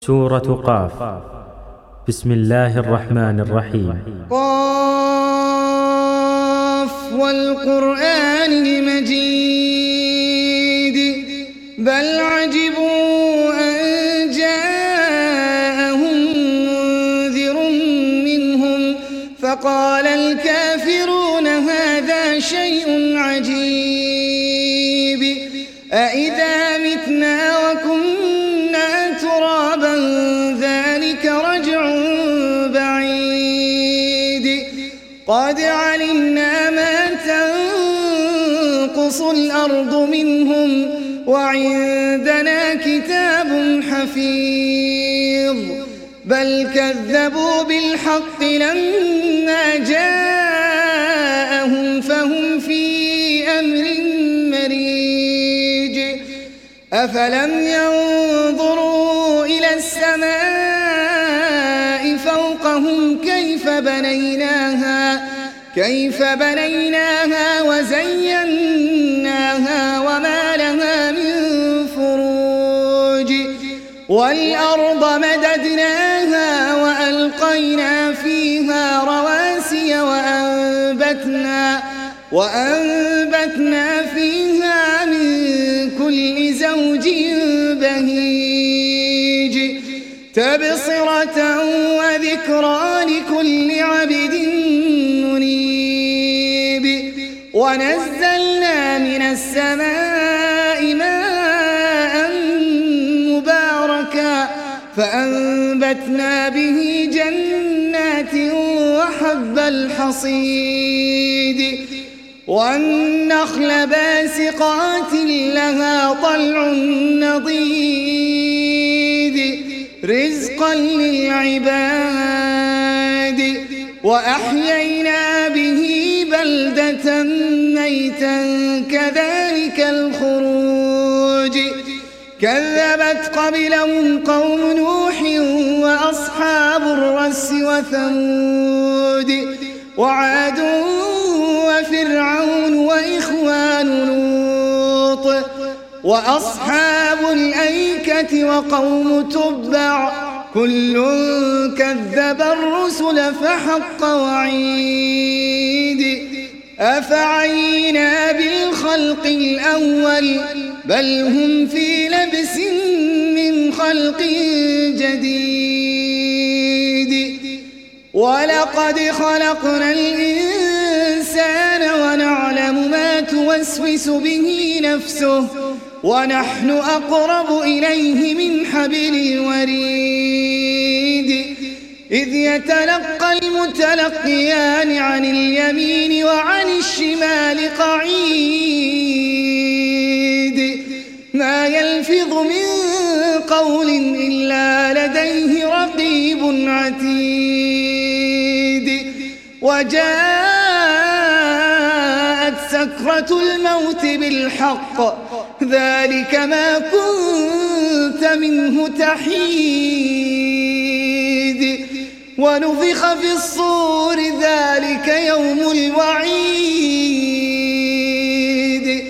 سورة قاف. بسم الله الرحمن الرحيم. قاف والقرآن المجيد بل عجبوا أن جاءهم منذر منهم فقال الكافرون هذا شيء عجيب أإذا متنا وكنا ترابا ذلك رجع بعيد قد علمنا ما تنقص الأرض منهم وعندنا كتاب حفيظ بل كذبوا بالحق لما جاءهم فهم في أمر مريج أفلم ينظروا إلى السماء فوقهم كيف بنيناها وزيناها وما لها من فروج والأرض مددناها وألقينا فيها رواسي وأنبتنا فيها من كل زوج بهيج تبصرة وذكرى لكل عبد منيب ونزلنا من السماء ماء مباركا فأنبتنا به جنات وحب الحصيد والنخل باسقات لها طلع نضيد رزقا للعباد وأحيينا به بلدة ميتا كذلك الخروج كذبت قبلهم قوم نوح وأصحاب الرس وثمود وعاد وفرعون وإخوان لوط وأصحاب الأيكة وقوم تبع كل كذب الرسل فحق وعيد أفعينا بالخلق الأول بل هم في لبس من خلق جديد ولقد خلقنا الإنسان ونعلم ما توسوس به نفسه ونحن أقرب إليه من حبل الوريد إذ يتلقى المتلقيان عن اليمين وعن الشمال قعيد ما يلفظ من قول إلا لديه رقيب عتيد وجاءت سكرة الموت بالحق ذلك ما كنت منه تحيد ونفخ في الصور ذلك يوم الوعيد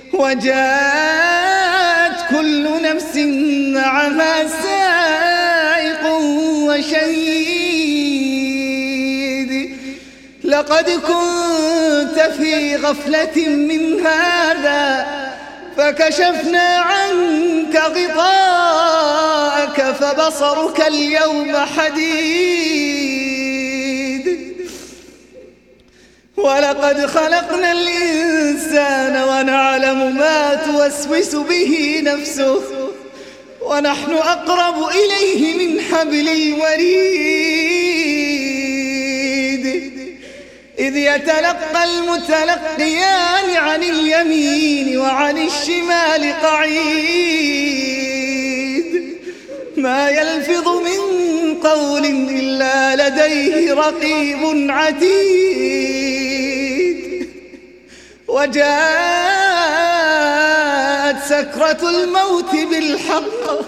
وجاءت كل نفس معها سائق وشهيد لقد كنت في غفلة من هذا فكشفنا عنك غطاءك فبصرك اليوم حديد ولقد خلقنا الإنسان ونعلم ما توسوس به نفسه ونحن أقرب إليه من حبل الوريد إذ يتلقى المتلقيان عن اليمين وعن الشمال قعيد ما يلفظ من قول إلا لديه رقيب عتيد وجاءت سكرة الموت بالحق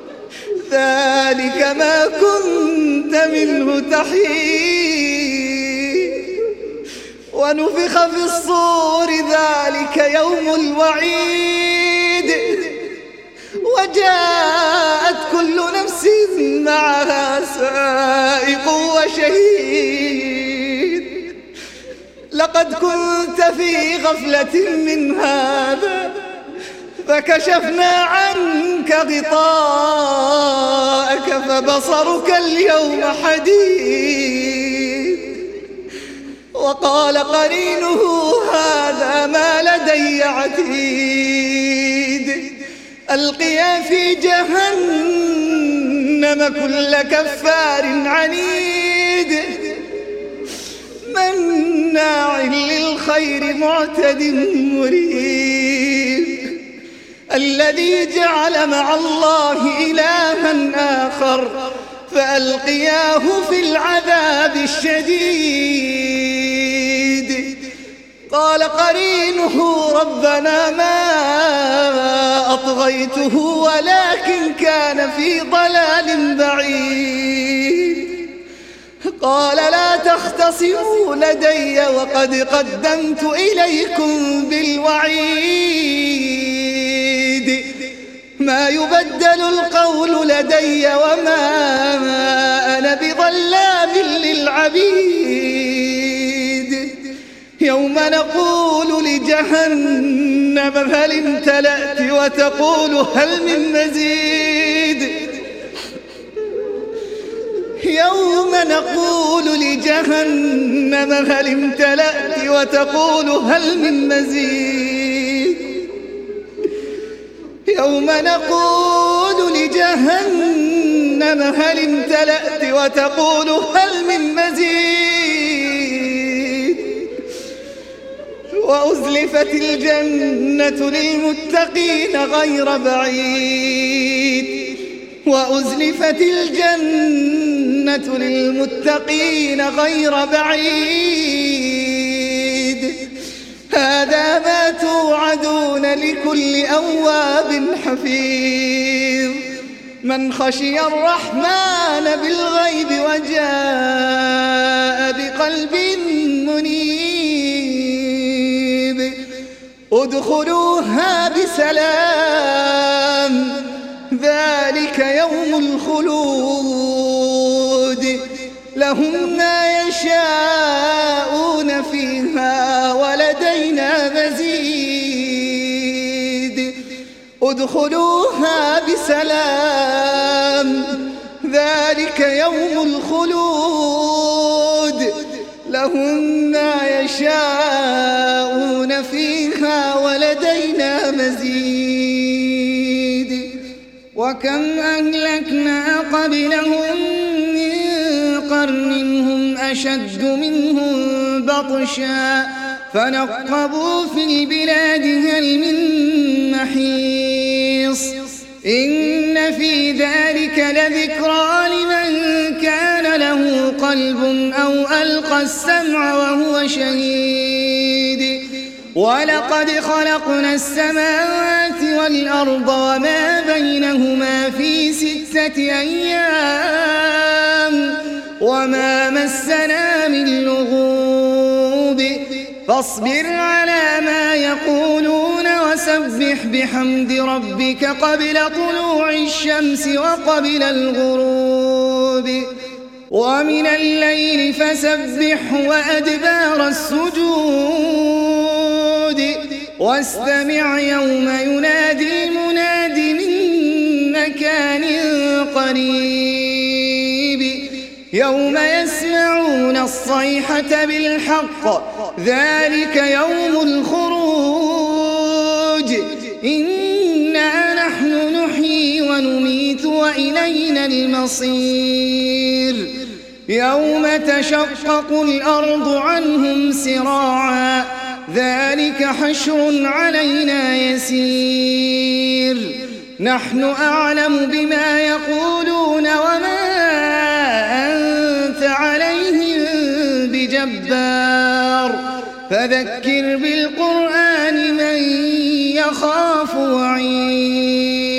ذلك ما كنت منه تحيد ونفخ في الصور ذلك يوم الوعيد وجاءت كل نفس سائق وشهيد. لقد كنت في غفلة من هذا فكشفنا عنك غطاءك فبصرك اليوم حديد. وقال قرينه هذا ما لدي عتيد. ألقيا في جهنم كل كفار عنيد مناع للخير معتد مريب. الذي جعل مع الله إلها آخر فألقياه في العذاب الشديد. قال قرينه ربنا ما أطغيته ولكن كان في ضلال بعيد. قال لا تختصموا لدي وقد قدمت إليكم بالوعيد. ما يبدل القول لدي وما أنا بظلام للعبيد. يوم نقول لجهنم هل امتلأت وتقول هل من مزيد. يوم نقول لجهنم هل امتلأت وتقول هل من مزيد. يوم نقول لجهنم هل امتلأت وتقول هل من مزيد. وأزلفت الجنة للمتقين غير بعيد. وأزلفت الجنة للمتقين غير بعيد. هذا ما توعدون لكل أواب حفيظ. من خشي الرحمن بالغيب وجاء بقلب منيب. ادخلوها بسلام ذلك يوم الخلود. لهم ما يشاءون فيها ولدينا مزيد. ادخلوها بسلام ذلك يوم الخلود. لهم ما يشاءون فيها ولدينا مزيد. وكم أهلكنا قبلهم من قرن هم أشد منهم بطشا فنقبوا في البلاد هل من محيص. إن في ذلك لذكرى لمن كان له قلب أو ألقى السمع وهو شهيد. ولقد خلقنا السماوات والأرض وما بينهما في 6 أيام وما مسنا من لغوب. فاصبر على ما يقولون وسبح بحمد ربك قبل طلوع الشمس وقبل الغروب. ومن الليل فسبح وأدبار السجود. واستمع يوم ينادي المناد من مكان قريب. يوم يسمعون الصيحة بالحق ذلك يوم الخروج. إنا نحن نحيي ونميت وإلينا المصير. يوم تشقق الأرض عنهم سراعا ذلك حشر علينا يسير. نحن أعلم بما يقولون وما أنت عليهم بجبار. فذكر بالقرآن من يخاف وعيد.